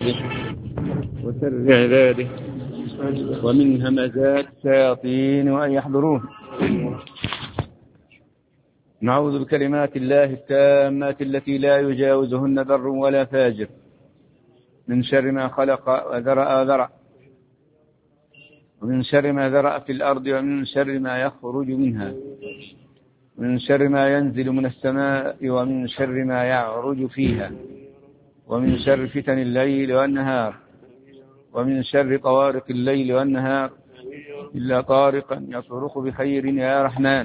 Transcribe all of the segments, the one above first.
نفسه وسر عباده ومن همزات الشياطين وأن يحضرون. نعوذ بكلمات الله التامات التي لا يجاوزهن بر ولا فاجر من شر ما خلق وذرأ ومن شر ما ذرأ في الأرض ومن شر ما يخرج منها ومن شر ما ينزل من السماء ومن شر ما يعرج فيها ومن شر فتن الليل والنهار ومن شر طوارق الليل والنهار إلا طارقا يطرق بخير يا رحمن.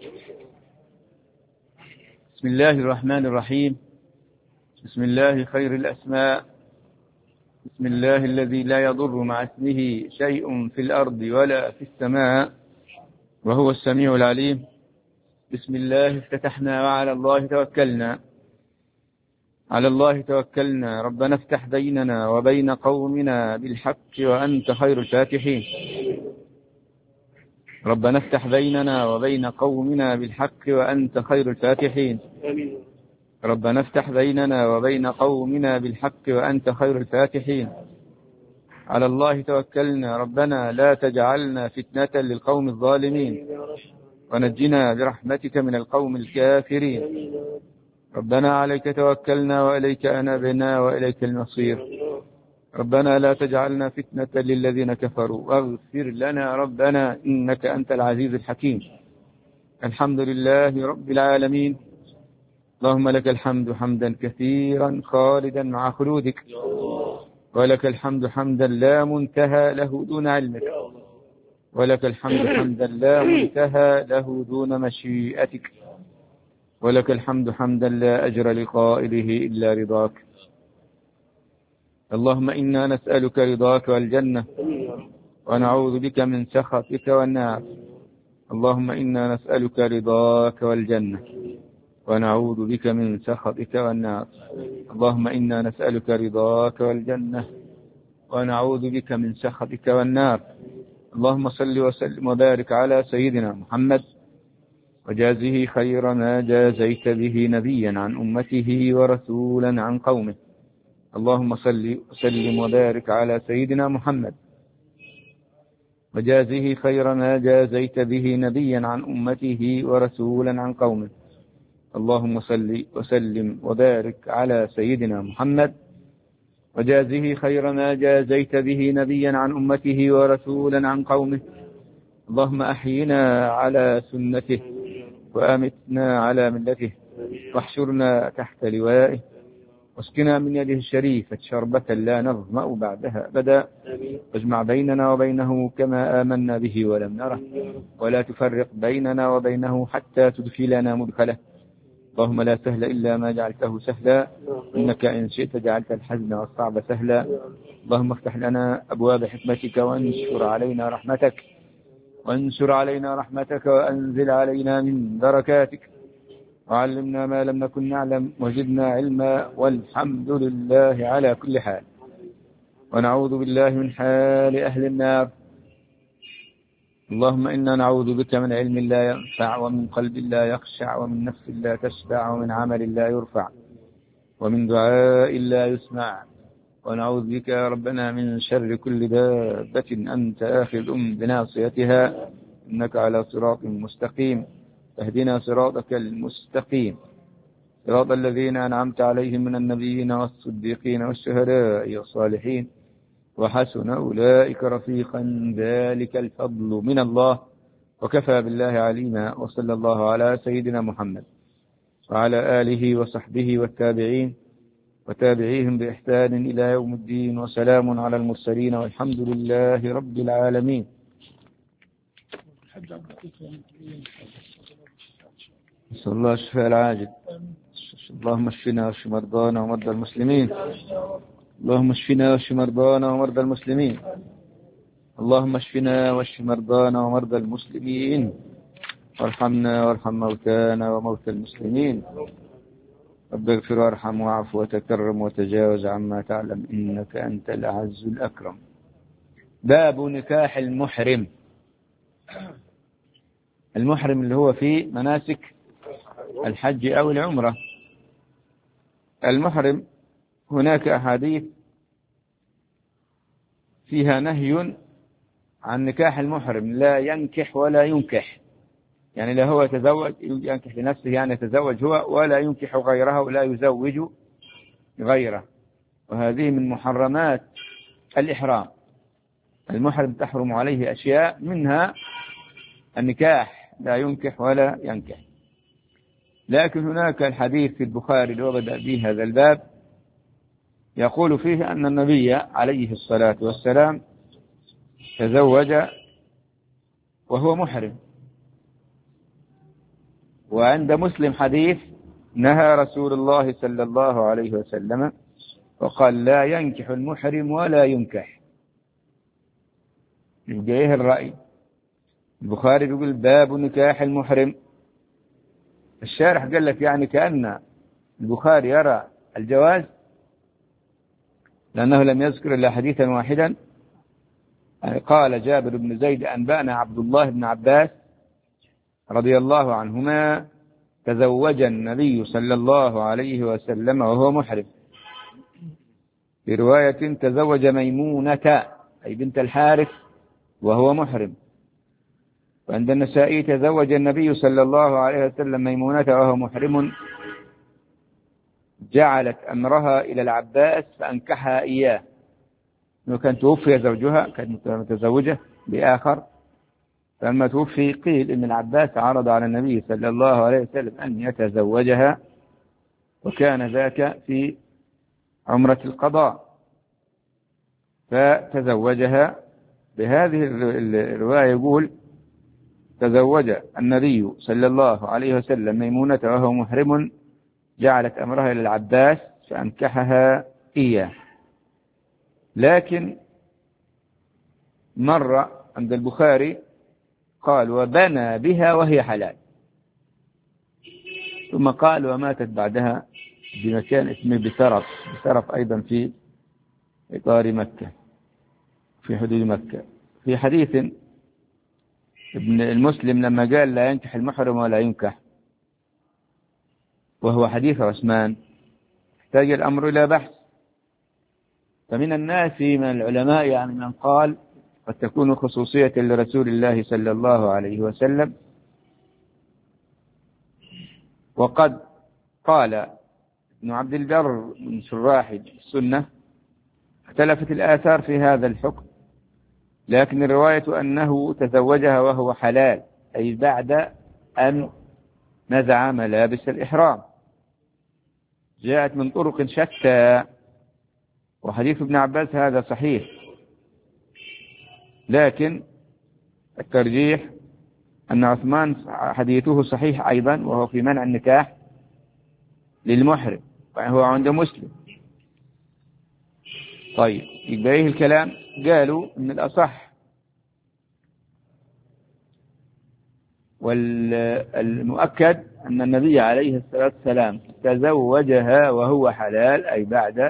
بسم الله الرحمن الرحيم. بسم الله خير الأسماء. بسم الله الذي لا يضر مع اسمه شيء في الأرض ولا في السماء وهو السميع العليم. بسم الله افتتحنا وعلى الله توكلنا. على الله توكلنا. ربنا افتح بيننا وبين قومنا بالحق وأنت خير الفاتحين. ربنا افتح بيننا وبين قومنا بالحق وأنت خير الفاتحين. ربنا افتح بيننا وبين قومنا بالحق وأنت خير الفاتحين. على الله توكلنا. ربنا لا تجعلنا فتنة للقوم الظالمين ونجنا برحمتك من القوم الكافرين. ربنا عليك توكلنا وإليك أنبنا وإليك المصير. ربنا لا تجعلنا فتنة للذين كفروا واغفر لنا ربنا إنك أنت العزيز الحكيم. الحمد لله رب العالمين. اللهم لك الحمد حمدا كثيرا خالدا مع خلودك، ولك الحمد حمدا لا منتهى له دون علمك، ولك الحمد حمدا لا منتهى له دون مشيئتك، ولك الحمد حمدا لا أجر لقائله إلا رضاك. اللهم إنا نسألك رضاك والجنة ونعوذ بك من سخطك والنار. اللهم إنا نسألك رضاك والجنة ونعوذ بك من سخطك والنار. اللهم إنا نسألك رضاك والجنة ونعوذ بك من سخطك والنار. اللهم صل وسلم وبارك على سيدنا محمد وجازه خير ما جازيت به نبيا عن أمته ورسولا عن قومه. اللهم صل وسلم وبارك على سيدنا محمد وجازه خير ما جازيت به نبيا عن أمته ورسولا عن قومه. اللهم صل وسلم وبارك على سيدنا محمد وجازه خير ما جازيت به نبيا عن أمته ورسولا عن قومه. اللهم أحينا على سنته وأمتنا على ملته واحشرنا تحت لوائه واسقنا من يده الشريفة شربة لا نظمأ بعدها أبدا. واجمع بيننا وبينه كما آمنا به ولم نره، ولا تفرق بيننا وبينه حتى تدخلنا مدخله. اللهم لا سهل إلا ما جعلته سهلا، إنك إن شئت جعلت الحزن والصعب سهلا. اللهم افتح لنا أبواب حكمتك وانشر علينا رحمتك وأنزل علينا من بركاتك وعلمنا ما لم نكن نعلم وزدنا علما، والحمد لله على كل حال. ونعوذ بالله من حال أهل النار. اللهم إنا نعوذ بك من علم لا ينفع ومن قلب لا يخشع ومن نفس لا تشبع ومن عمل لا يرفع ومن دعاء لا يسمع. ونعوذ بك يا ربنا من شر كل دابة أنت آخذ بناصيتها إنك على صراط مستقيم. اهدنا صراطك المستقيم، صراط الذين أنعمت عليهم من النبيين والصديقين والشهداء والصالحين وحسن أولئك رفيقا. ذلك الفضل من الله وكفى بالله عليما. وصلى الله على سيدنا محمد وعلى آله وصحبه والتابعين وتابعيهم بإحسان إلى يوم الدين. وسلام على المرسلين والحمد لله رب العالمين. نسأل الله الشفاء العاجل. اللهم اشفنا واشف مرضانا ومرضى المسلمين. اللهم اشفنا واشف مرضانا ومرضى المسلمين. اللهم اشفنا واشف مرضانا ومرضى المسلمين، وارحمنا وارحم موتانا وموتى المسلمين. رب اغفر وارحم واعف وتكرم وتجاوز عما تعلم إنك أنت الأعز الأكرم. باب نكاح المحرم. المحرم اللي هو في مناسك الحج أو العمرة. المحرم هناك أحاديث فيها نهي عن نكاح المحرم، لا ينكح ولا ينكح، يعني لا هو يتزوج ينكح لنفسه، يعني يتزوج هو، ولا ينكح غيره ولا يزوج غيره. وهذه من محرمات الإحرام. المحرم تحرم عليه أشياء منها النكاح، لا ينكح ولا ينكح. لكن هناك الحديث في البخاري اللي بدأ به هذا الباب يقول فيه أن النبي عليه الصلاة والسلام تزوج وهو محرم. وعند مسلم حديث نهى رسول الله صلى الله عليه وسلم وقال لا ينكح المحرم ولا ينكح. يبقى الرأي البخاري بيقول باب نكاح المحرم. الشارح قال لك يعني كأن البخاري يرى الجواز، لأنه لم يذكر إلا حديثا واحدا. قال جابر بن زيد أنبأنا عبد الله بن عباس رضي الله عنهما تزوج النبي صلى الله عليه وسلم وهو محرم. في رواية تزوج ميمونة أي بنت الحارث وهو محرم. وعند النسائي تزوج النبي صلى الله عليه وسلم ميمونة وهو محرم، جعلت أمرها إلى العباس فأنكحها إياه. إنه كان توفي زوجها، كانت متزوجة بآخر، فلما توفي قيل إن العباس عرض على النبي صلى الله عليه وسلم أن يتزوجها، وكان ذاك في عمرة القضاء، فتزوجها. بهذه الرواية يقول تزوج النبي صلى الله عليه وسلم ميمونة وهو محرم، جعلت أمرها إلى العباس فأنكحها إياه. لكن مرة عند البخاري قال وبنى بها وهي حلال، ثم قال وماتت بعدها بمكان اسمه بسرف أيضا في إطار مكة في حدود مكة. في حديث ابن المسلم لما قال لا ينكح المحرم ولا ينكح، وهو حديث عثمان، احتاج الأمر إلى بحث. فمن الناس من العلماء يعني من قال قد تكون خصوصية لرسول الله صلى الله عليه وسلم، وقد قال ابن عبد البر من شراح السنة اختلفت الآثار في هذا الحكم، لكن الرواية أنه تزوجها وهو حلال، أي بعد أن نزع ملابس الإحرام، جاءت من طرق شتى. وحديث ابن عباس هذا صحيح، لكن الترجيح أن عثمان حديثه صحيح أيضا، وهو في منع النكاح للمحرم، وهو عند مسلم. طيب يبقى إيه الكلام؟ قالوا إن الأصح والمؤكد أن النبي عليه الصلاة والسلام تزوجها وهو حلال، أي بعد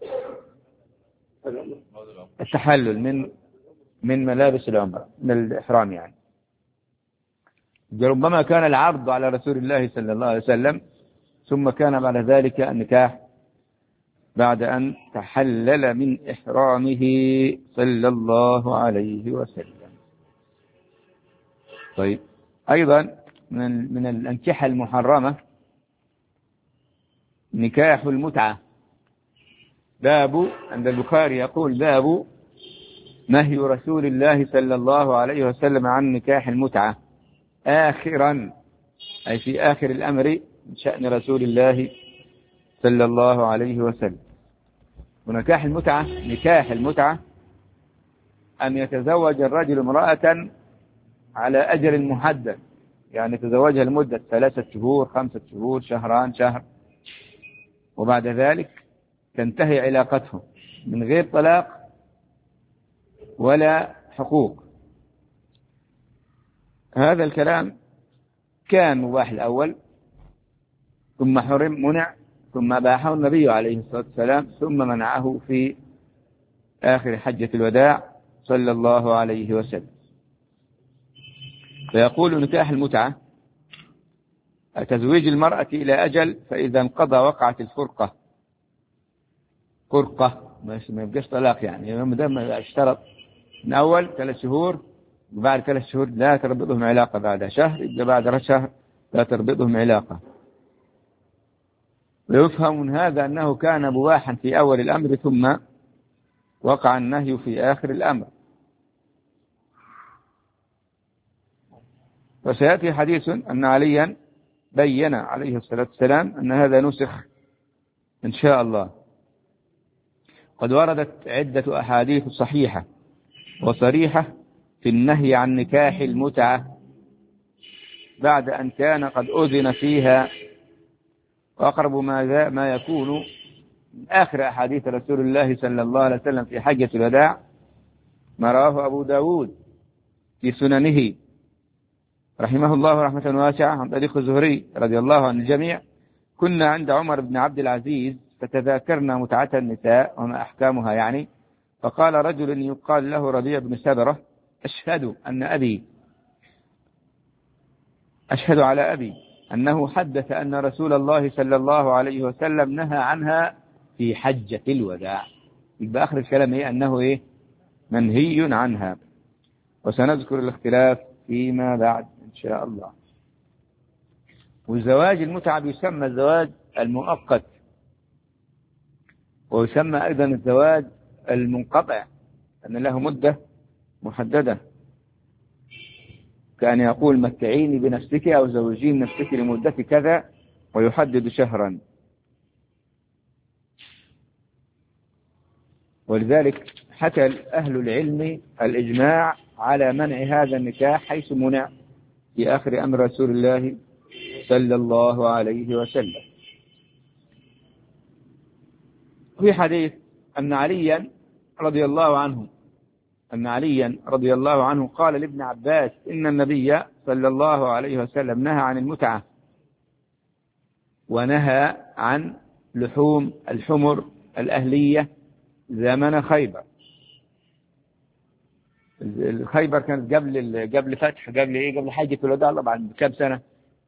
التحلل من ملابس العمرة، من الإحرام يعني. ربما كان العرض على رسول الله صلى الله عليه وسلم، ثم كان بعد ذلك النكاح بعد أن تحلل من إحرامه صلى الله عليه وسلم. طيب أيضا من الأنكحة المحرمة نكاح المتعة. باب عند البخاري يقول باب نهي رسول الله صلى الله عليه وسلم عن نكاح المتعة آخرا، أي في آخر الأمر من شأن رسول الله صلى الله عليه وسلم. ونكاح المتعة، نكاح المتعة أن يتزوج الرجل امرأة على أجل محدد، يعني يتزوجها لمدة 3 شهور 5 شهور شهران شهر، وبعد ذلك تنتهي علاقتهم من غير طلاق ولا حقوق. هذا الكلام كان مباح الأول، ثم حرم منع، ثم أباحه النبي عليه الصلاة والسلام، ثم منعه في آخر حجة الوداع صلى الله عليه وسلم. فيقول نكاح المتعة تزويج المرأة إلى أجل، فإذا انقضى وقعت الفرقة ما يبقاش طلاق يعني يوم ده ما اشترط من أول 3 شهور، وبعد 3 شهور لا تربطهم علاقة، بعد شهر يبقى بعد شهر لا تربطهم علاقة. ويفهم من هذا أنه كان مباحا في أول الأمر ثم وقع النهي في آخر الأمر. وسيأتي حديث أن عليا بين عليه الصلاة والسلام أن هذا نسخ إن شاء الله. قد وردت عدة أحاديث صحيحة وصريحة في النهي عن نكاح المتعة بعد أن كان قد أذن فيها. وأقرب ما يكون من آخر أحاديث رسول الله صلى الله عليه وسلم في حجة الوداع ما رواه أبو داود في سننه رحمه الله رحمة واسعة عن طريق الزهري رضي الله عن الجميع: كنا عند عمر بن عبد العزيز فتذاكرنا متعة النساء وما أحكامها يعني، فقال رجل يقال له ربيع بن سبرة: أشهد على أبي أنه حدث أن رسول الله صلى الله عليه وسلم نهى عنها في حجة الوداع. يبقى آخر الكلام أنه منهي عنها. وسنذكر الاختلاف فيما بعد إن شاء الله. والزواج المتعة يسمى الزواج المؤقت، ويسمى أيضا الزواج المنقطع، أن له مدة محددة، كان يقول: متعيني بنفسك أو زوجين نفسك لمدة كذا، ويحدد شهرا. ولذلك حكى أهل العلم الإجماع على منع هذا النكاح حيث منع في آخر أمر رسول الله صلى الله عليه وسلم. في حديث أن عليا رضي الله عنه قال لابن عباس: إن النبي صلى الله عليه وسلم نهى عن المتعة ونهى عن لحوم الحمر الأهلية زمن خيبر. خيبر كانت قبل فتح، قبل حجة الوداع بعد كم سنة؟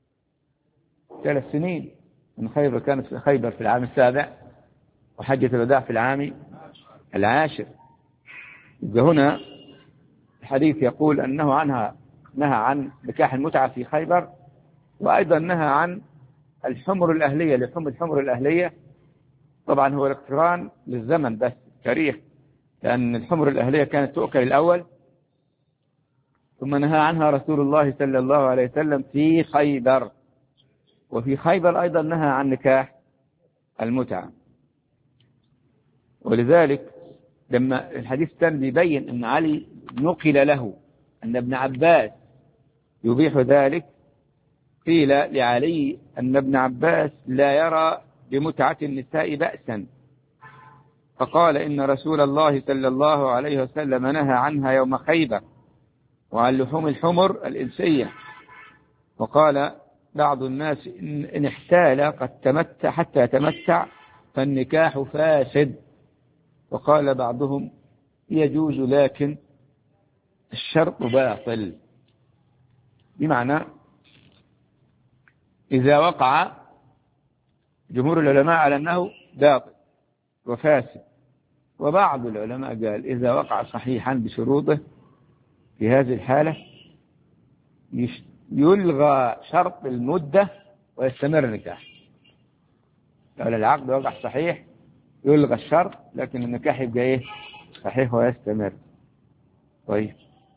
3 سنين. من خيبر كانت في خيبر في العام 7 وحجة الوداع في العام 10. إذا هنا الحديث يقول أنه نهى عن نكاح المتعة في خيبر، وأيضا نهى عن الحمر الأهلية، لحوم الحمر الأهلية. طبعا هو الاقتران للزمن بس تاريخ، لأن الحمر الأهلية كانت تؤكل الأول، ثم نهى عنها رسول الله صلى الله عليه وسلم في خيبر. وفي خيبر أيضا نهى عن نكاح المتعة. ولذلك لما الحديث كان بيبين أن علي نقل له أن ابن عباس يبيح ذلك، قيل لعلي أن ابن عباس لا يرى بمتعة النساء بأسا، فقال: إن رسول الله صلى الله عليه وسلم نهى عنها يوم خيبر وعن لحوم الحمر الإنسية. وقال بعض الناس: إن احتال قد تمتع حتى يتمتع فالنكاح فاسد. وقال بعضهم: يجوز لكن الشرط باطل، بمعنى إذا وقع جمهور العلماء على أنه باطل وفاسد، وبعض العلماء قال إذا وقع صحيحا بشروطه في هذه الحالة يلغى شرط المدة ويستمر النكاح. لو العقد وقع صحيح يلغى الشرط، لكن النكاح يبقى صحيح ويستمر. طيب،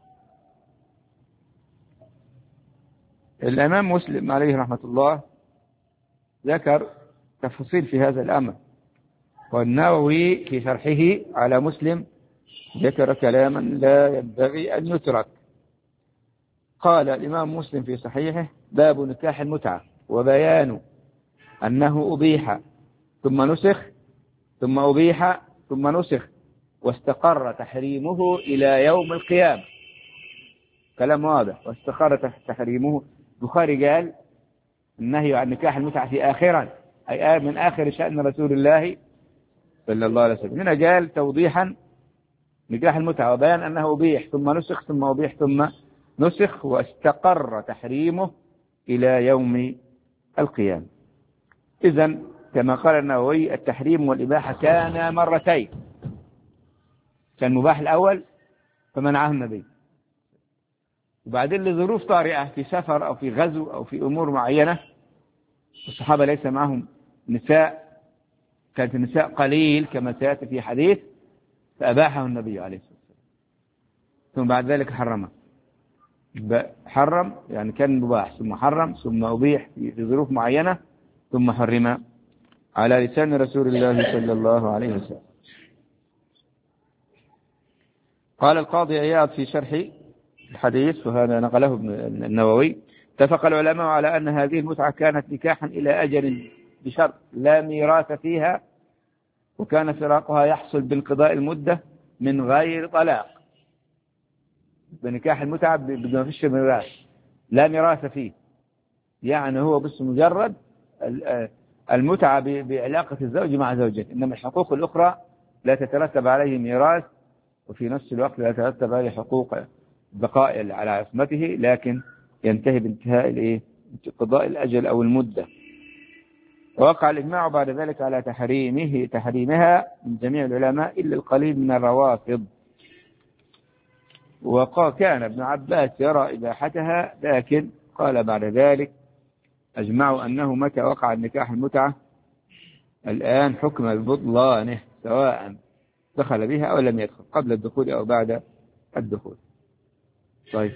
الإمام مسلم عليه رحمة الله ذكر تفاصيل في هذا الأمر، والنووي في شرحه على مسلم ذكر كلاما لا ينبغي أن يترك. قال الإمام مسلم في صحيحه: باب نكاح المتعة، وبيان أنه أبيح ثم نسخ ثم أبيح ثم نسخ واستقر تحريمه إلى يوم القيامة. كلام واضح. واستقر تحريمه. البخاري قال النهي عن نكاح المتعة في آخرا، أي من آخر شأن رسول الله صلى الله عليه وسلم. هنا قال توضيحا نكاح المتعة وبيان أنه أبيح ثم نسخ ثم أبيح ثم نسخ واستقر تحريمه إلى يوم القيامة. إذن كما قال النووي: التحريم والإباحة كان مرتين، كان مباح الأول فمنعه النبي، وبعدين لظروف طارئة في سفر أو في غزو أو في أمور معينة، الصحابة ليس معهم نساء، كانت النساء قليل كما سيأتي في حديث، فأباحه النبي عليه الصلاة والسلام، ثم بعد ذلك حرمه. حرم يعني كان مباح ثم حرم ثم أبيح في ظروف معينة ثم حرم على لسان رسول الله صلى الله عليه وسلم. قال القاضي عياض في شرح الحديث، وهذا نقله النووي: اتفق العلماء على أن هذه المتعة كانت نكاحا إلى أجل بشرط لا ميراث فيها، وكان فراقها يحصل بانقضاء المدة من غير طلاق. بنكاح المتعة بدون فيش ميراث، لا ميراث فيه، يعني هو بس مجرد المتعة بعلاقة الزوج مع زوجته، إنما الحقوق الأخرى لا تترتب عليه ميراث، وفي نفس الوقت لا تترتب عليه حقوق بقاء على عصمته، لكن ينتهي بانتهاء قضاء الأجل أو المدة. ووقع الإجماع بعد ذلك على تحريمها من جميع العلماء إلا القليل من الروافض. وكان ابن عباس يرى إباحتها، لكن قال بعد ذلك: أجمعوا أنه متى وقع النكاح المتعة الآن حكم ببطلانه، سواء دخل بها أو لم يدخل، قبل الدخول أو بعد الدخول. طيب،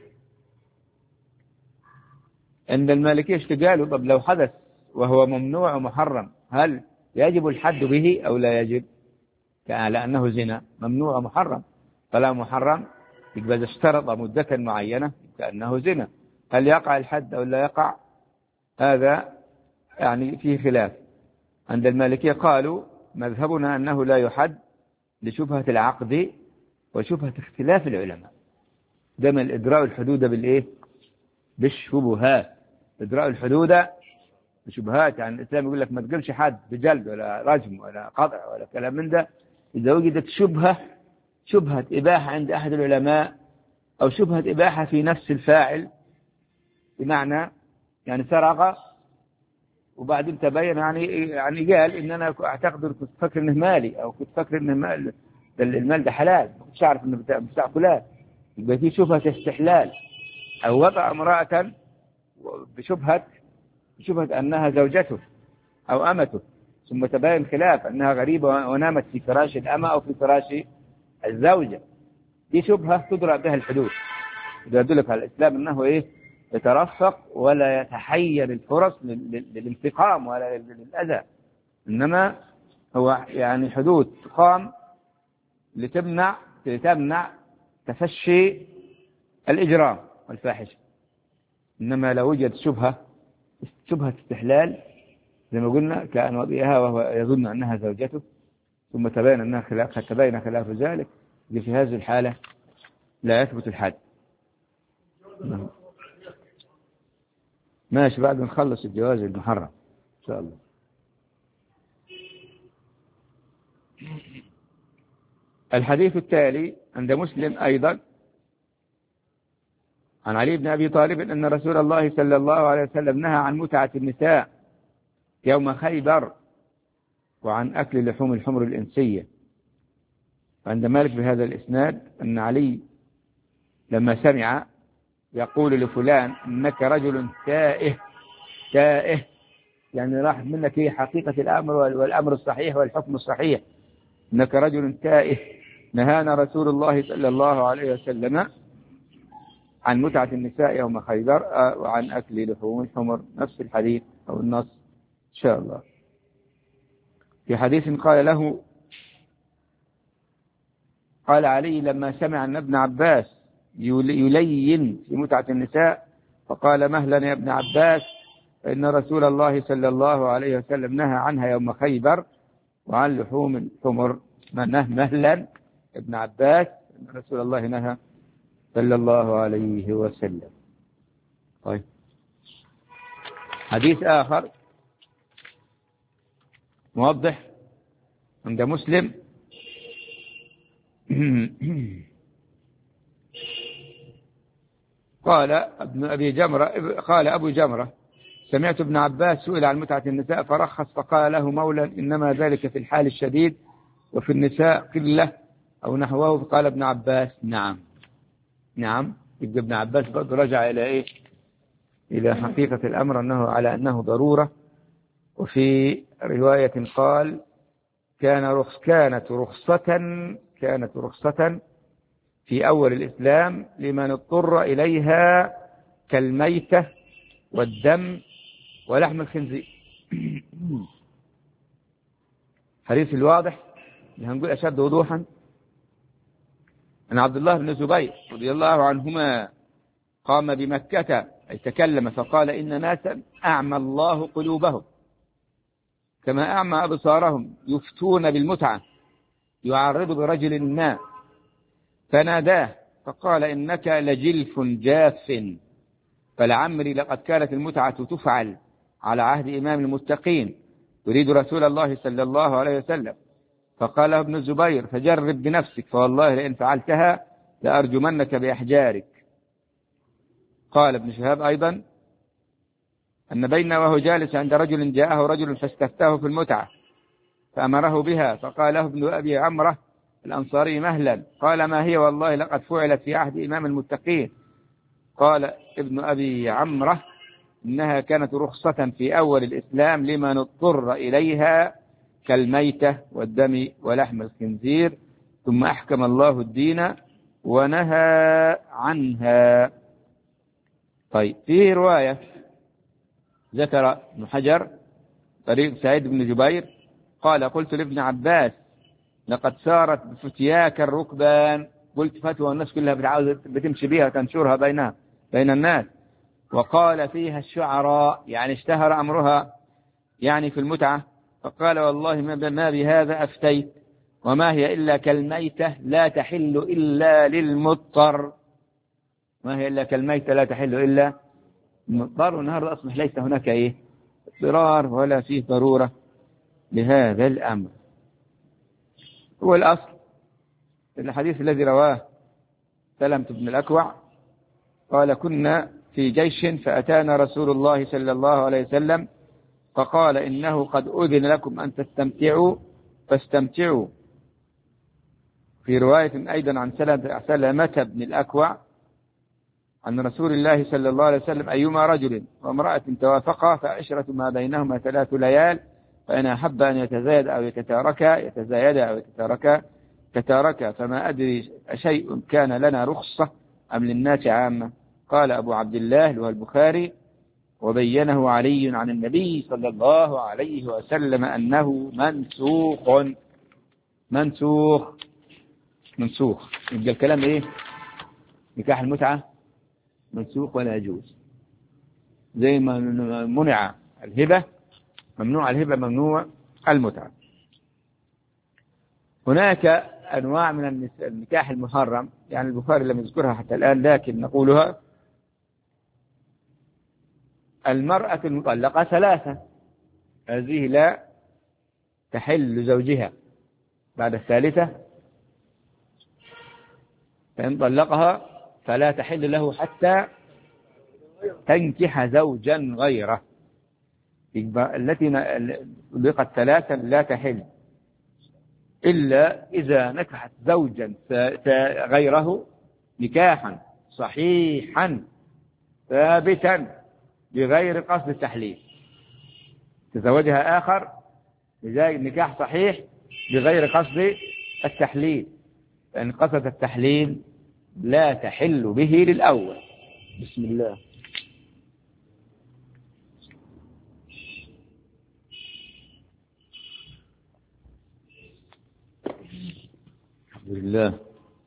عند المالكية اشتغالوا: طب لو حدث وهو ممنوع ومحرم، هل يجب الحد به أو لا يجب؟ لأنه زنا ممنوع ومحرم، فلا محرم يبقى إذا اشترط مدة معينة كأنه زنا، هل يقع الحد أو لا يقع؟ هذا يعني فيه خلاف. عند المالكية قالوا: مذهبنا أنه لا يحد لشبهة العقد وشبهة اختلاف العلماء. دائما الإدراء الحدود بالشبهات، إدراء الحدود بشبهات، يعني الإسلام يقول لك ما تقلش حد بجلد ولا رجم ولا قطع ولا كلام من ده، إذا وجدت شبهة إباحة عند أحد العلماء أو شبهة إباحة في نفس الفاعل، بمعنى يعني سرق وبعدين تبين يعني قال إن أنا أعتقد كنت فكر إنه مالي، أو كنت فكر إنه المال ده حلال، ما كنتش أعرف إنه بتاع فلان، يبقى في شبهة استحلال. أو وضع امرأة بشبهة أنها زوجته أو أمته، ثم تبين خلاف أنها غريبة ونامت في فراش الأمة أو في فراش الزوجة، دي شبهة تدرى بها الحدود. يدلك على الإسلام أنه يترفق ولا يتحير الفرص للانتقام ولا للأذى، إنما هو يعني حدود تقام لتمنع تفشي الإجرام والفاحشة. إنما لو وجد شبهة استحلال زي ما قلنا، كأن وضعها وهو يظن أنها زوجته، ثم تبين أنها خلاف ذلك، في هذه الحالة لا يثبت الحد. ماشي، بعد نخلص الجواز المحرم إن شاء الله. الحديث التالي عند مسلم أيضا عن علي بن أبي طالب أن رسول الله صلى الله عليه وسلم نهى عن متعة النساء يوم خيبر وعن أكل لحوم الحمر الإنسية. عند مالك بهذا الإسناد أن علي لما سمع يقول لفلان: إنك رجل تائه، يعني راح منك هي حقيقة الأمر والأمر الصحيح والحكم الصحيح، إنك رجل تائه، نهانا رسول الله صلى الله عليه وسلم عن متعة النساء يوم خيبر وعن أكل لحوم الحمر. نفس الحديث أو النص إن شاء الله. في حديث قال علي لما سمع أن ابن عباس يلين في متعة النساء، فقال: مهلا يا ابن عباس، فإن رسول الله صلى الله عليه وسلم نهى عنها يوم خيبر وعن لحوم الحمر. مهلا ابن عباس، إن رسول الله نهى صلى الله عليه وسلم. طيب، حديث آخر موضح عند مسلم قال أبو جمرة: سمعت ابن عباس سئل عن متعة النساء فرخص، فقال له مولى: إنما ذلك في الحال الشديد، وفي النساء قلة أو نحوه. قال ابن عباس نعم. نعم، يبقى ابن عباس برضه رجع إلى إيه؟ إلى حقيقة الأمر أنه على أنه ضرورة. وفي رواية قال كانت رخصة في أول الإسلام لمن اضطر إليها كالميتة والدم ولحم الخنزير. حديث الواضح اللي هنقول أشد وضوحا أن عبد الله بن الزبير رضي الله عنهما قام بمكة أي تكلم فقال إن ناسا أعمى الله قلوبهم كما أعمى أبصارهم يفتون بالمتعة يعرض برجل ما فناداه فقال إنك لجلف جاف فلعمري لقد كانت المتعة تفعل على عهد إمام المتقين يريد رسول الله صلى الله عليه وسلم. فقال ابن الزبير فجرب بنفسك فوالله لئن فعلتها لأرجمنك بأحجارك. قال ابن شهاب أيضا أن بينما وهو جالس عند رجل جاءه رجل فاستفتاه في المتعة فأمره بها فقال له ابن أبي عمرة الأنصاري مهلا. قال ما هي؟ والله لقد فعلت في عهد إمام المتقين. قال ابن أبي عمرة إنها كانت رخصة في أول الإسلام لمن اضطر إليها كالميتة والدم ولحم الخنزير ثم أحكم الله الدين ونهى عنها. طيب، في رواية ذكر ابن حجر طريق سعيد بن جبير قال قلت لابن عباس لقد سارت بفتياك الركبان. قلت فتوى الناس كلها بتمشي بها وتنشرها بين الناس. وقال فيها الشعراء يعني اشتهر أمرها يعني في المتعة. فقال والله ما بهذا أفتيت وما هي إلا كالميتة لا تحل إلا للمضطر. ما هي إلا كالميتة لا تحل إلا المضطر. والنهاردة أصبح ليس هناك إيه اضطرار ولا فيه ضرورة لهذا الأمر. هو الأصل الحديث الذي رواه سلمة بن الأكوع قال كنا في جيش فأتانا رسول الله صلى الله عليه وسلم فقال إنه قد أذن لكم أن تستمتعوا فاستمتعوا. في رواية أيضا عن سلمة بن الأكوع عن رسول الله صلى الله عليه وسلم أيما رجل وامرأة توافقا فعشرة ما بينهما 3 ليال فإن أحب أن يتزايد أو يتتاركا فما أدري أشيء كان لنا رخصة أم للناس عامة. قال أبو عبد الله وهو البخاري وبينه علي عن النبي صلى الله عليه وسلم أنه منسوخ. يبقى الكلام إيه؟ نكاح المتعة منسوخ ولا يجوز. زي ما منع الهبة ممنوع الهبة ممنوع المتعة. هناك أنواع من النكاح المحرم يعني البخاري لم يذكرها حتى الآن لكن نقولها. المرأة المطلقة 3 هذه لا تحل لزوجها بعد الثالثة فإن طلقها فلا تحل له حتى تنكح زوجا غيره. التي طلقت 3 لا تحل إلا إذا نكحت زوجا غيره نكاحا صحيحا ثابتا بغير قصد التحليل. تزوجها آخر لذلك نكاح صحيح بغير قصد التحليل فإن قصد التحليل لا تحل به للأول. بسم الله. الحمد لله.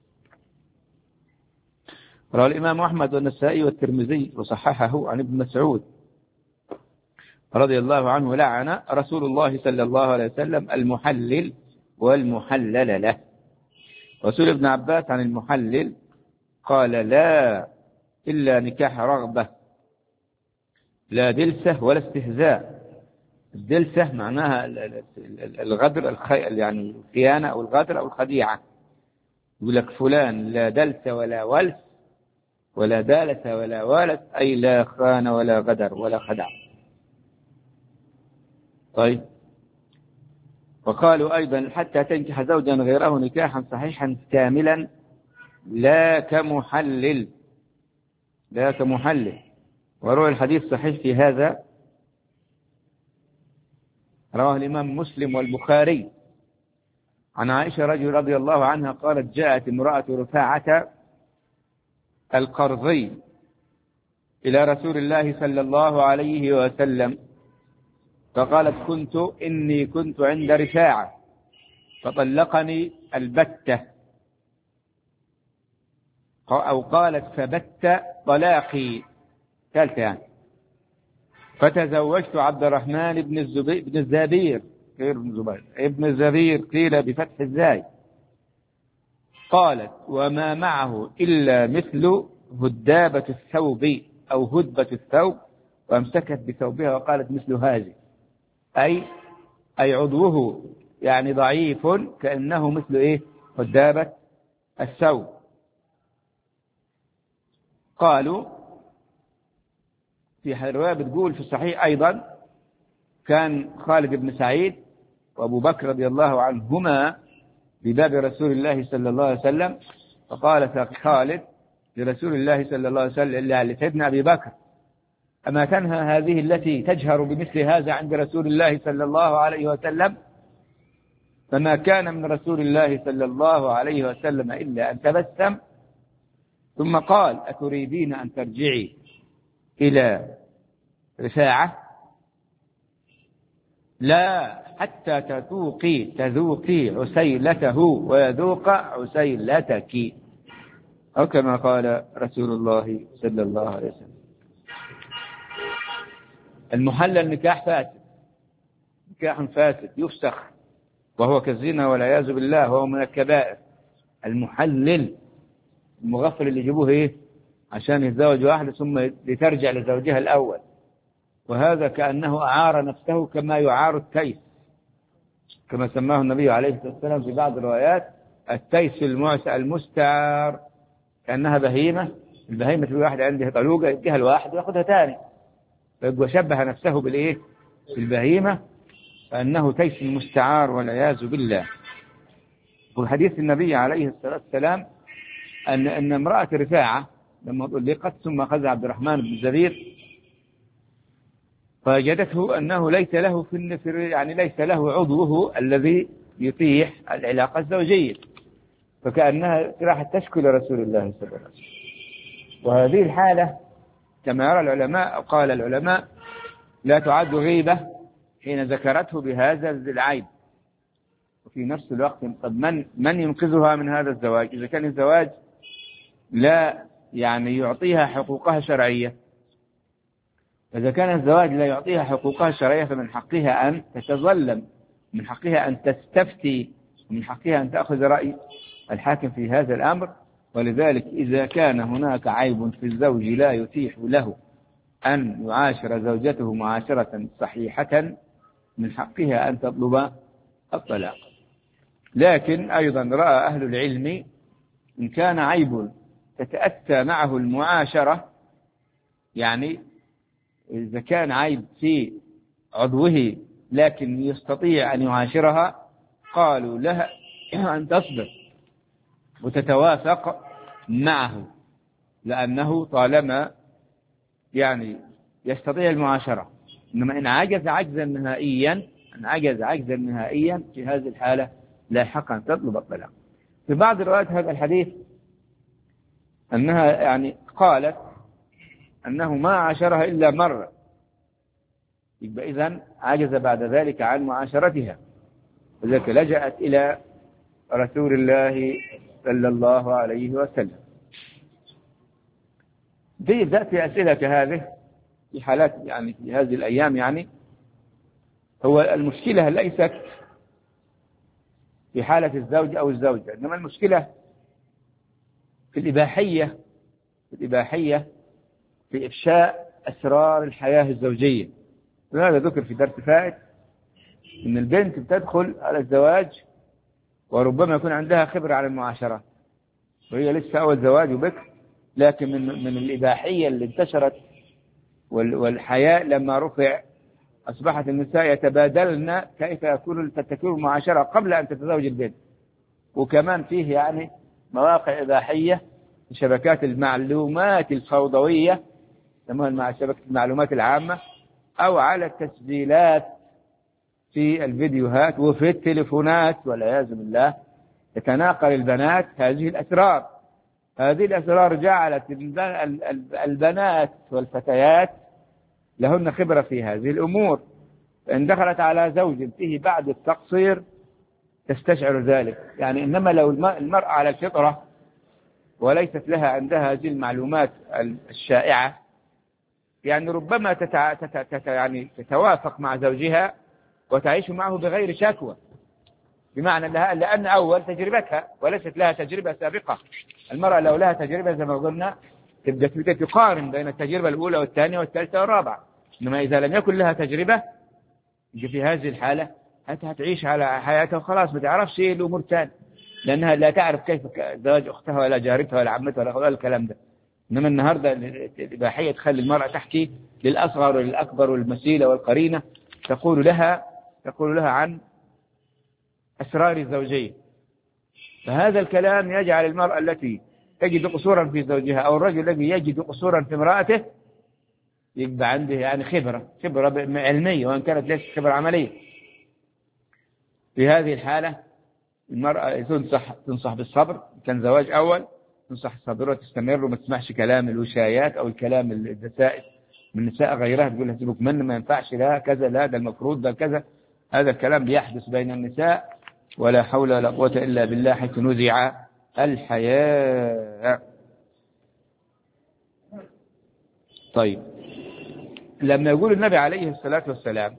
روى الإمام أحمد والنسائي والترمذي وصححه عن ابن مسعود رضي الله عنه لعن رسول الله صلى الله عليه وسلم المحلل والمحلل له. رسول ابن عباس عن المحلل قال لا إلا نكاح رغبة لا دلسة ولا استهزاء. الدلسة معناها الغدر يعني الخيانة أو الغدر أو الخديعة. يقول لك فلان لا دلس ولا ولس ولا دالس ولا والس أي لا خان ولا غدر ولا خدع. طيب وقالوا أيضا حتى تنكح زوجا غيره نكاحا صحيحا كاملا لا كمحلل، لا كمحلل. وروى الحديث صحيح في هذا، رواه الإمام مسلم والبخاري عن عائشة رضي الله عنها قالت جاءت امرأة رفاعة القرظي إلى رسول الله صلى الله عليه وسلم فقالت إني كنت عند رفاعة فطلقني البتة، أو قالت فبت طلاقي ثالثة يعني، فتزوجت عبد الرحمن بن الزبير غير بن زبير ابن الزبير قيل بفتح الزاي. قالت وما معه إلا مثل هدابة الثوب أو هدبة الثوب، وامسكت بثوبها وقالت مثل هذه، أي عضوه يعني ضعيف كأنه مثل إيه هدابة الثوب. قالوا في رواية بتقول في الصحيح أيضا كان خالد بن سعيد وأبو بكر رضي الله عنهما بباب رسول الله صلى الله عليه وسلم، فقال خالد لرسول الله صلى الله عليه وسلم لسيدنا أبي بكر أما تنهى هذه التي تجهر بمثل هذا عند رسول الله صلى الله عليه وسلم؟ فما كان من رسول الله صلى الله عليه وسلم إلا أن تبسم ثم قال أتريدين أن ترجعي إلى رفاعة؟ لا حتى تذوقي عسيلته ويذوق عسيلتك، أو كما قال رسول الله صلى الله عليه وسلم. المحلل نكاح فاسد، نكاح فاسد يفسخ وهو كالزنا والعياذ بالله، وهو من الكبائر. المحلل المغفل اللي يجيبوه إيه عشان يتزوج واحدة ثم لترجع لزوجها الأول، وهذا كأنه أعار نفسه كما يعار التيس، كما سماه النبي عليه الصلاة والسلام في بعض الروايات التيس المستعار، كأنها بهيمة، البهيمة في واحد عنده طلوقة يديها الواحد ويأخذها تاني، فيبقى شبه نفسه بالإيه بالبهيمة، فأنه تيس المستعار والعياذ بالله. وحديث النبي عليه الصلاة والسلام أن امرأة رفاعة لما طلقت ثم أخذ عبد الرحمن بن الزبير فوجدته أنه ليس له يعني ليس له عضوه الذي يتيح العلاقة الزوجية، فكأنها راحت تشكو لرسول الله صلى الله عليه وسلم. وهذه الحالة كما يرى العلماء أو قال العلماء لا تعد غيبة حين ذكرته بهذا العيب. وفي نفس الوقت طب من ينقذها من هذا الزواج إذا كان الزواج لا يعني يعطيها حقوقها الشرعية؟ إذا كان الزواج لا يعطيها حقوقها الشرعية فمن حقها أن تتظلم، من حقها أن تستفتي، ومن حقها أن تأخذ رأي الحاكم في هذا الأمر. ولذلك إذا كان هناك عيب في الزوج لا يتيح له أن يعاشر زوجته معاشرة صحيحة من حقها أن تطلب الطلاق. لكن أيضا رأى أهل العلم إن كان عيب تتأتى معه المعاشرة، يعني إذا كان عيب في عضوه لكن يستطيع أن يعاشرها، قالوا لها أن تصبر وتتوافق معه، لأنه طالما يعني يستطيع المعاشرة. إنما إن عجز عجزا نهائيا في هذه الحالة لا حق أن تطلب الطلاق. في بعض روايات هذا الحديث أنها يعني قالت أنه ما عاشرها إلا مرة، يبقى إذن عجز بعد ذلك عن معاشرتها، وذلك لجأت إلى رسول الله صلى الله عليه وسلم. في ذات أسئلة كهذه في حالات يعني في هذه الأيام، يعني هو المشكلة ليست في حالة الزوج أو الزوجة، إنما المشكلة في الإباحية في إفشاء أسرار الحياة الزوجية. وهذا ذكر في درس فائت إن البنت بتدخل على الزواج وربما يكون عندها خبرة على المعاشرة وهي لسه أول زواج وبكر، لكن من الإباحية اللي انتشرت والحياء لما رفع أصبحت النساء يتبادلن كيف تكون المعاشرة قبل أن تتزوج البنت. وكمان فيه يعني مواقع إباحية في شبكات المعلومات الفوضوية، يسمونها شبكة المعلومات العامة، أو على التسجيلات في الفيديوهات وفي التليفونات والعياذ بالله. يتناقل البنات هذه الأسرار. هذه الأسرار جعلت البنات والفتيات لهن خبرة في هذه الأمور، فإن دخلت على زوج فيه بعد التقصير تستشعر ذلك. يعني إنما لو المرأة على الفطرة وليست لها عندها هذه المعلومات الشائعة، يعني ربما يعني تتوافق مع زوجها وتعيش معه بغير شكوى، بمعنى لأن أول تجربتها وليست لها تجربة سابقة. المرأة لو لها تجربة زي ما قلنا تبدأ تقارن بين التجربة الأولى والثانية والثالثة والرابعة. إنما إذا لم يكن لها تجربة في هذه الحالة هتعيش على حياتها وخلاص، ما تعرفش إيه الأمور الثانية، لأنها لا تعرف كيف زواج أختها ولا جارتها ولا عمتها ولا الكلام ده. إنما النهاردة الإباحية تخلي المرأة تحكي للأصغر وللأكبر والمسيلة والقرينة، تقول لها عن أسرار الزوجية. فهذا الكلام يجعل المرأة التي تجد قصورا في زوجها أو الرجل الذي يجد قصورا في امرأته يبقى عنده يعني خبرة علمية وإن كانت ليست خبرة عملية. في هذه الحالة المرأة تنصح بالصبر، كان زواج أول تنصح الصبر وتستمر وما تسمعش كلام الوشايات أو الكلام الدسائس من نساء غيرها تقول لها سيبك منه، ما ينفعش، لا كذا، لا ده المفروض ده كذا. هذا الكلام بيحدث بين النساء ولا حول ولا قوة إلا بالله حيث نزع الحياء. طيب، لما يقول النبي عليه الصلاة والسلام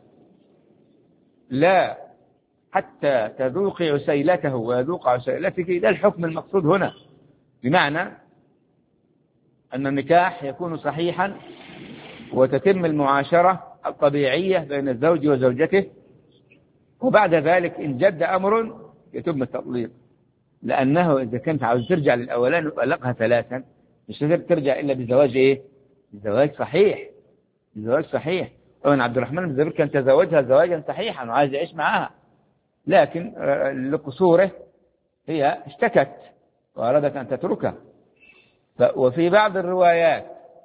لا حتى تذوقي عسيلته ويذوق عسيلتك، ده الحكم المقصود هنا، بمعنى أن النكاح يكون صحيحا وتتم المعاشرة الطبيعية بين الزوج وزوجته، وبعد ذلك إن جد أمر يتم التطليق. لأنه إذا كنت عاوز ترجع للأولان وطلقها ثلاثا مش ترجع إلا بزواج إيه؟ بزواج صحيح. بزواج صحيح. طبعا عبد الرحمن بن زبير كان تزوجها زواجا صحيحا وعايز يعيش معها، لكن لقصوره هي اشتكت وأرادت أن تتركه. وفي بعض الروايات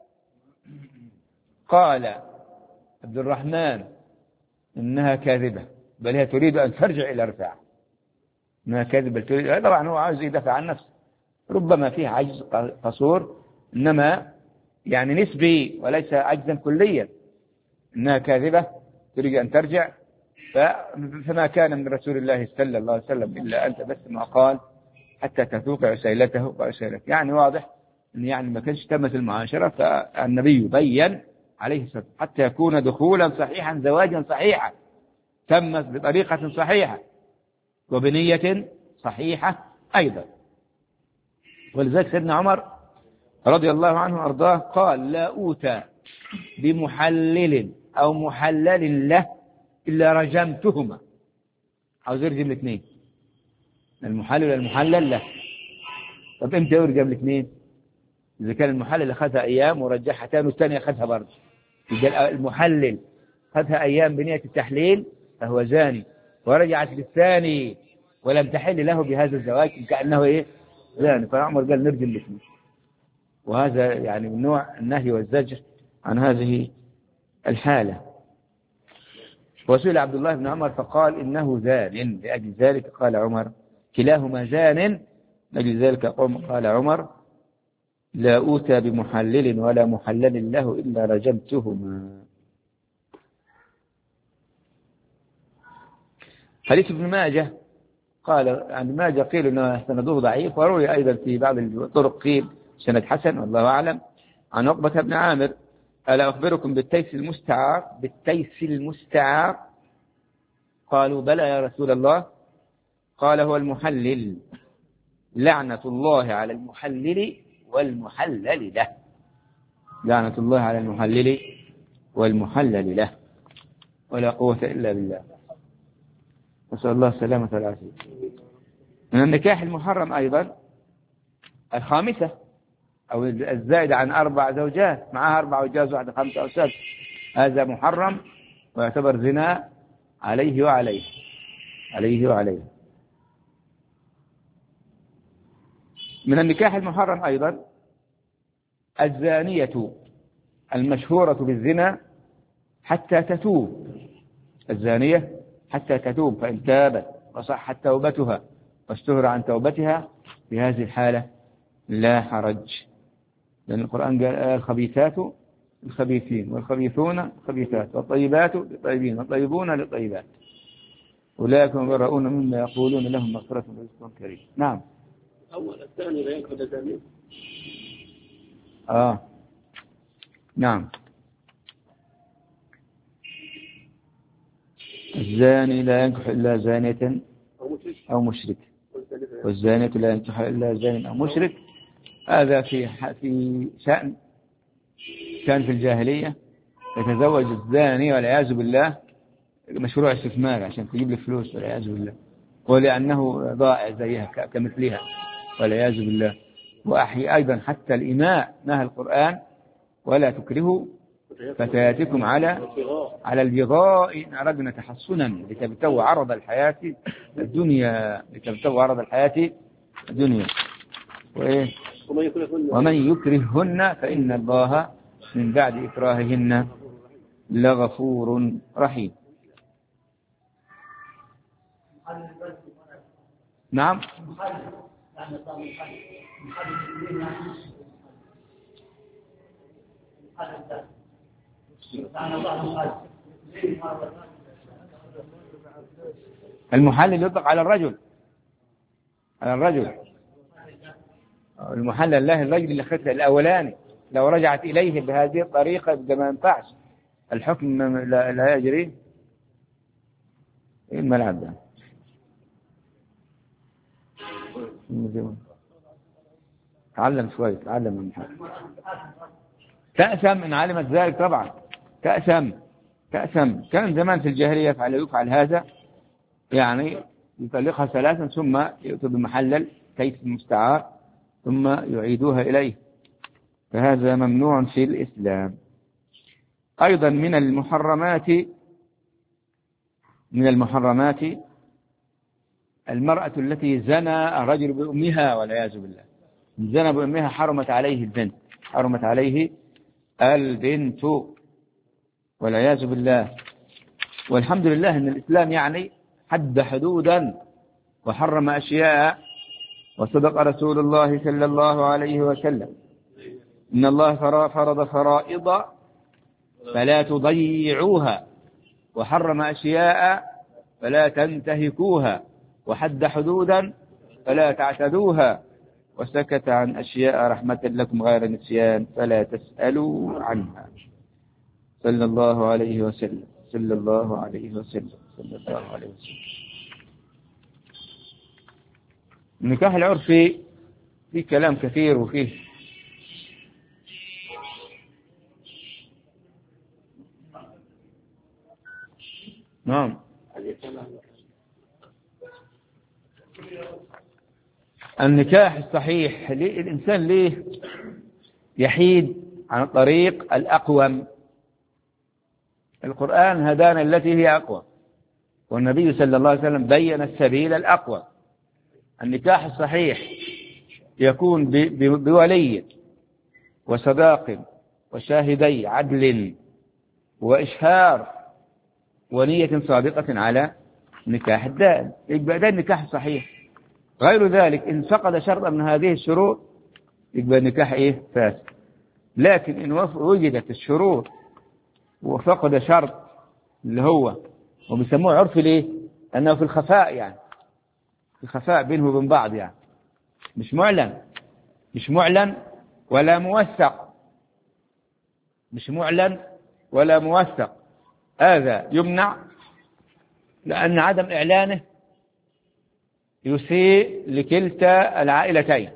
قال عبد الرحمن إنها كاذبة، بل هي تريد أن ترجع إلى رفاعة، إنها كاذبة. طبعا هو عاوز يدافع عن نفسه، ربما فيه عجز قصور، إنما يعني نسبي وليس عجزا كليا. إنها كاذبة تريد أن ترجع، فما كان من رسول الله صلى الله عليه وسلم إلا أن تبسم وقال حتى تذوق عسيلته وعسيلته. يعني واضح إن يعني ما كانش تمت المعاشرة، فالنبي بين عليه الصلاة والسلام حتى يكون دخولا صحيحا زواجا صحيحا تمت بطريقة صحيحة وبنية صحيحة أيضا. ولذلك سيدنا عمر رضي الله عنه وأرضاه قال لا أوتى بمحلل أو محلل له إلا رجمتهما. عاوز يرجم الاثنين، المحلل والمحلل له. طب امتى يرجم الاثنين؟ إذا كان المحلل أخذها أيام ورجعها تاني والثاني أخذها برضه، يبقى المحلل أخذها أيام بنية التحليل فهو زاني، ورجعت للثاني ولم تحل له بهذا الزواج كأنه إيه؟ زاني. فعمر قال نرجم الاثنين. وهذا يعني من نوع النهي والزجر عن هذه الحالة. وسئل عبد الله بن عمر فقال إنه زان، لأجل ذلك قال عمر كلاهما زان، لأجل ذلك قال عمر لا أوتى بمحلل ولا محلل له إلا رجمتهما. حديث ابن ماجه قال عن ماجه قيل أنه سنده ضعيف، وروي أيضا في بعض الطرق قيل سند حسن والله أعلم، عن عقبة بن عامر ألا أخبركم بالتيس المستعار؟ بالتيس المستعار قالوا بلى يا رسول الله. قال هو المحلل، لعنة الله على المحلل والمحلل له. لعنة الله على المحلل والمحلل له، ولا قوة إلا بالله. نسأل الله السلامة والعافية. من النكاح المحرم أيضا الخامسة أو الزائد عن 4 زوجات، معها 4 وجاز واحدة 5 أو 7، هذا محرم ويعتبر زنا عليه وعليه، عليه وعليه. من النكاح المحرم أيضا الزانية المشهورة بالزنا حتى تتوب، الزانية حتى تتوب، فإن تابت وصحت توبتها واشتهر عن توبتها في هذه الحالة لا حرج، لأن القرآن قال الخبيثات الخبيثين والخبيثون الخبيثات والطيبات للطيبين والطيبون للطيبات أولئك مبرؤون مما يقولون لهم مغفرة ورزق كريم. نعم. أول الثاني لا ينكح الزاني. نعم. الزاني لا ينكح إلا زانية أو مشرك، والزانية لا ينكح إلا زان أو مشرك. هذا في شأن كان في الجاهلية يتزوج الزاني والعياذ بالله مشروع استثمار عشان تجيب له فلوس والعياذ بالله، ولأنه ضائع زيها كمثلها والعياذ بالله. وأحيي أيضا حتى الإماء نهى القرآن ولا تكرهوا فتياتكم على البغاء إن أردنا تحصنا لتبتغوا عرض الحياة الدنيا، لتبتغوا عرض الحياة الدنيا. ومن يكرههن فإن الله من بعد إكراههن لغفور رحيم. نعم. المحلل يطلق على الرجل، على الرجل. المحلل له الرجل اللي خدته الأولاني، لو رجعت إليه بهذه الطريقة ما ينفعش، الحكم لا يجري. إيه الملعب ده؟ تعلم شوي، تعلم من حاجة. تأثم إن علمت ذلك طبعا، تأثم. كان زمان في الجاهلية يفعل هذا، يعني يطلقها ثلاثا ثم يأتوا بمحلل كيس مستعار ثم يعيدوها إليه، فهذا ممنوع في الإسلام. أيضا من المحرمات المرأة التي زنى الرجل بأمها والعياذ بالله، زنى بأمها حرمت عليه البنت والعياذ بالله. والحمد لله أن الإسلام يعني حد حدودا وحرم أشياء، وصدق رسول الله صلى الله عليه وسلم إن الله فرض فرائض فلا تضيعوها، وحرم أشياء فلا تنتهكوها، وحد حدودا فلا تعتدوها، وسكت عن أشياء رحمة لكم غير نسيان فلا تسألوا عنها. صلى الله عليه وسلم. النكاح العرفي فيه كلام كثير وفيه نعم. النكاح الصحيح الإنسان ليه يحيد عن الطريق الأقوم؟ القرآن هدانا التي هي أقوى، والنبي صلى الله عليه وسلم بين السبيل الأقوى. النكاح الصحيح يكون بولي وصداق وشاهدي عدل وإشهار ونية صادقة على نكاح الدائم، يبقى ده النكاح الصحيح. غير ذلك إن فقد شرطا من هذه الشروط يبقى النكاح فاسد. لكن إن وجدت الشروط وفقد شرط اللي هو وبيسموه عرفي ليه؟ أنه في الخفاء، يعني في الخفاء بينه وبين بعض، يعني مش معلن ولا موثق، هذا يمنع، لأن عدم إعلانه يسيء لكلتا العائلتين،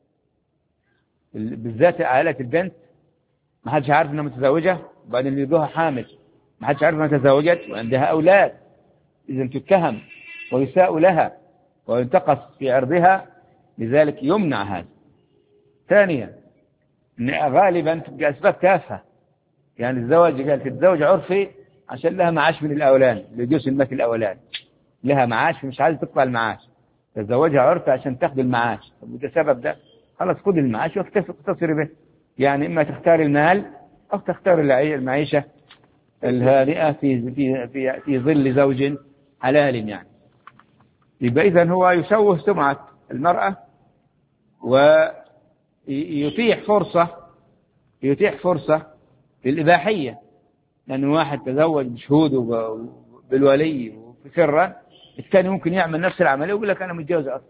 بالذات عائلة البنت ما حدش عارف انها متزوجة، وبعدين اللي يدوها حامل ما حدش عارف انها تزوجت وعندها أولاد، إذن تتهم ويساء لها وينتقص في عرضها، لذلك يمنع هذا. ثانيا غالبا تبقى أسباب تافهة، يعني الزواج قال تتزوج عرفي عشان لها معاش من الأولان، لجوز المات الأولان لها معاش مش عايز تقطع المعاش، تزوجها عرفة عشان تاخد المعاش. طب وده سبب ده، خلاص خد المعاش واقتصر به. يعني إما تختار المال أو تختار المعيشة الهادئة في ظل زوج حلال يعني. يبقى إذن هو يشوه سمعة المرأة ويتيح فرصة للإباحية، لأن واحد تزوج بشهود بالولي وفي سرا، الثاني ممكن يعمل نفس العملية ويقول لك أنا متجوز أصلا.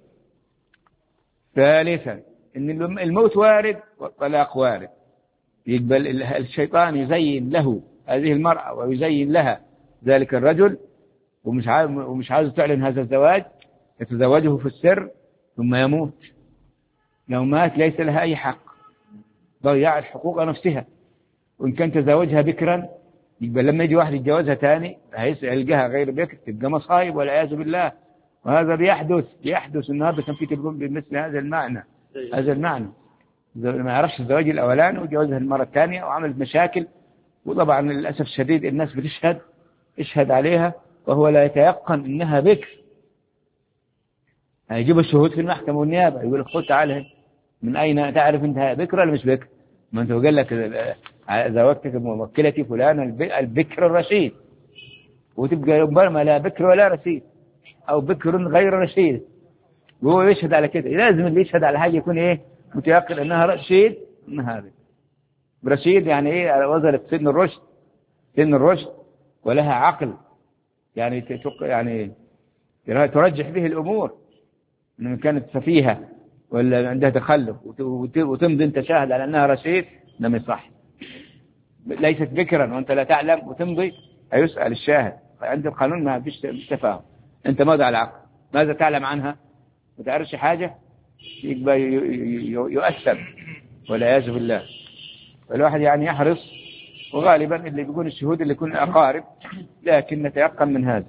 ثالثا إن الموت وارد والطلاق وارد. يقبل الشيطان يزين له هذه المرأة ويزين لها ذلك الرجل ومش عاوز تعلن هذا الزواج، يتزوجه في السر ثم يموت. لو مات ليس لها أي حق، ضيعت حقوق نفسها. وإن كان تزوجها بكرا، يبقى لما يجي واحد يتجوزها تاني هيلقاها غير بكر، تبقى مصايب والعياذ بالله. وهذا بيحدث النهارده كان في تلفون بمثل هذا المعنى. ما يعرفش الزواج الأولاني وجوزها المرة الثانية وعملت مشاكل. وطبعا للأسف الشديد الناس تشهد عليها وهو لا يتيقن إنها بكر. هيجيب الشهود في المحكمة والنيابة يقول لك خذ تعال، من أين تعرف أنت بكر ولا مش بكر؟ ما أنت قال لك زوجتك موكلتي فلان البكر الرشيد، وتبقى ربما لا بكر ولا رشيد أو بكر غير رشيد، وهو يشهد على كده. لازم اللي يشهد على حاجة يكون إيه متيقن أنها رشيد، أنها بكر. رشيد يعني إيه؟ وصلت سن الرشد ولها عقل، يعني ترجح به الأمور. إن كانت سفيهة ولا عندها تخلف وتمضي أنت شاهد على أنها رشيد، ده ما يصح. ليست بكرا وأنت لا تعلم وتمضي، هيسأل الشاهد. عند القانون ما فيش تفاهم، أنت ماذا على العقل؟ ماذا تعلم عنها؟ ما تعرفش حاجة، يبقى يؤثم والعياذ بالله. فالواحد يعني يحرص، وغالبا اللي بيكون الشهود اللي يكون أقارب، لكن نتيقن من هذا.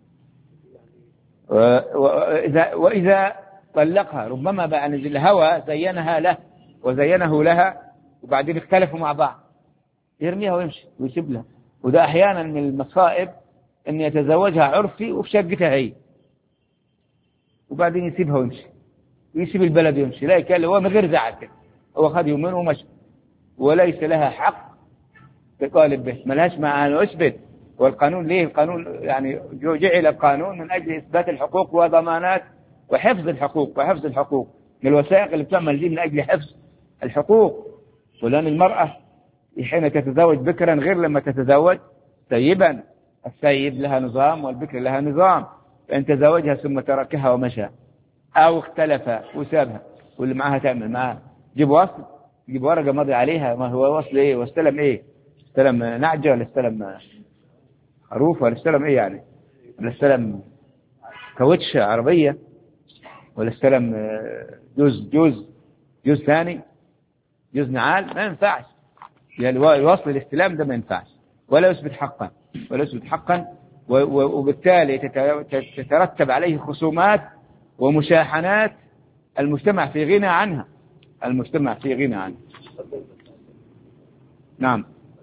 وإذا طلقها ربما بقى الهوى زينها له وزينه لها، وبعدين اختلفوا مع بعض، يرميها ويمشي ويسيب لها. وده أحيانا من المصائب أن يتزوجها عرفي وفي شقتها هي، وبعدين يسيبها ويمشي ويسيب البلد ويمشي، لا يكلم هو من غير زعل كده، هو خد يومين ومشي وليس لها حق تطالب به، ملهاش مع أن يثبت. والقانون ليه؟ القانون يعني جعل القانون من أجل إثبات الحقوق وضمانات وحفظ الحقوق من الوثائق اللي بتعمل دي من أجل حفظ الحقوق. ولأن المرأة حين تتزوج بكرا غير لما تتزوج ثيبا، الثيب لها نظام والبكر لها نظام. فإن تزوجها ثم تركها ومشى أو اختلف وسابها، واللي معها تعمل معها جيب ورقة مضي عليها، ما هو وصل إيه واستلم إيه؟ استلم نعجة ولا استلم خروف ولا استلم إيه يعني؟ ولا استلم كاوتش عربية ولا استلم جوز ثاني، جوز نعال؟ ما ينفعش يعني وصل الاستلام ده ما ينفعش ولا يثبت حقا، وبالتالي تترتب عليه خصومات ومشاحنات المجتمع في غنى عنها. نعم.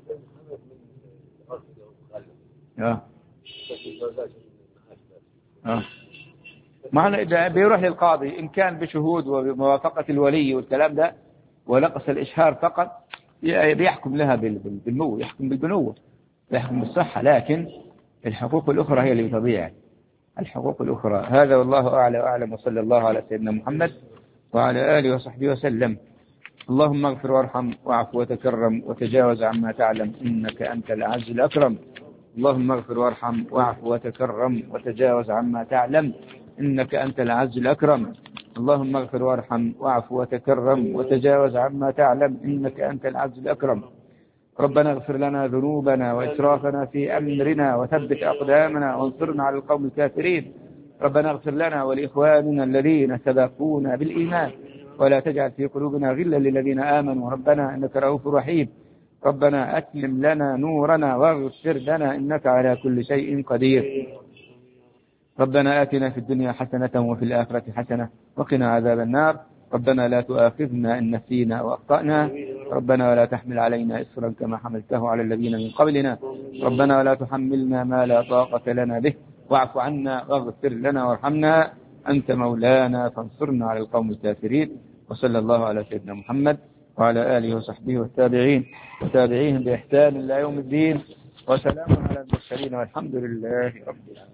معنى إذا بيروح للقاضي إن كان بشهود وبموافقة الولي والكلام ده ونقص الإشهار فقط، بيحكم لها بالبنوة، يحكم بالبنوة، يحكم بالصحة. لكن الحقوق الأخرى هي اللي بتضيع، الحقوق الأخرى. هذا والله أعلى وأعلم، وصلى الله على سيدنا محمد وعلى آله وصحبه وسلم. اللهم اغفر وارحم واعف وتكرم وتجاوز عما تعلم إنك أنت الأعز الأكرم. اللهم اغفر وارحم واعف وتكرم وتجاوز عما تعلم إنك أنت الأعز الأكرم. اللهم اغفر وارحم واعف وتكرم وتجاوز عما تعلم إنك أنت الأعز الأكرم. ربنا اغفر لنا ذنوبنا وإسرافنا في أمرنا وثبت أقدامنا وانصرنا على القوم الكافرين. ربنا اغفر لنا ولإخواننا الذين سبقونا بالإيمان ولا تجعل في قلوبنا غلا للذين آمنوا ربنا إنك رؤوف رحيم. ربنا أتمم لنا نورنا واغفر لنا إنك على كل شيء قدير. ربنا آتنا في الدنيا حسنة وفي الآخرة حسنة وقنا عذاب النار. ربنا لا تؤاخذنا إن نسينا وأخطأنا. ربنا ولا تحمل علينا إصرا كما حملته على الذين من قبلنا. ربنا ولا تحملنا ما لا طاقة لنا به، واعف عنا واغفر لنا وارحمنا، أنت مولانا فانصرنا على القوم الكافرين. وصلى الله على سيدنا محمد وعلى آله وصحبه والتابعين وتابعيهم بإحسان إلى يوم الدين، وسلام على المرسلين والحمد لله رب العالمين.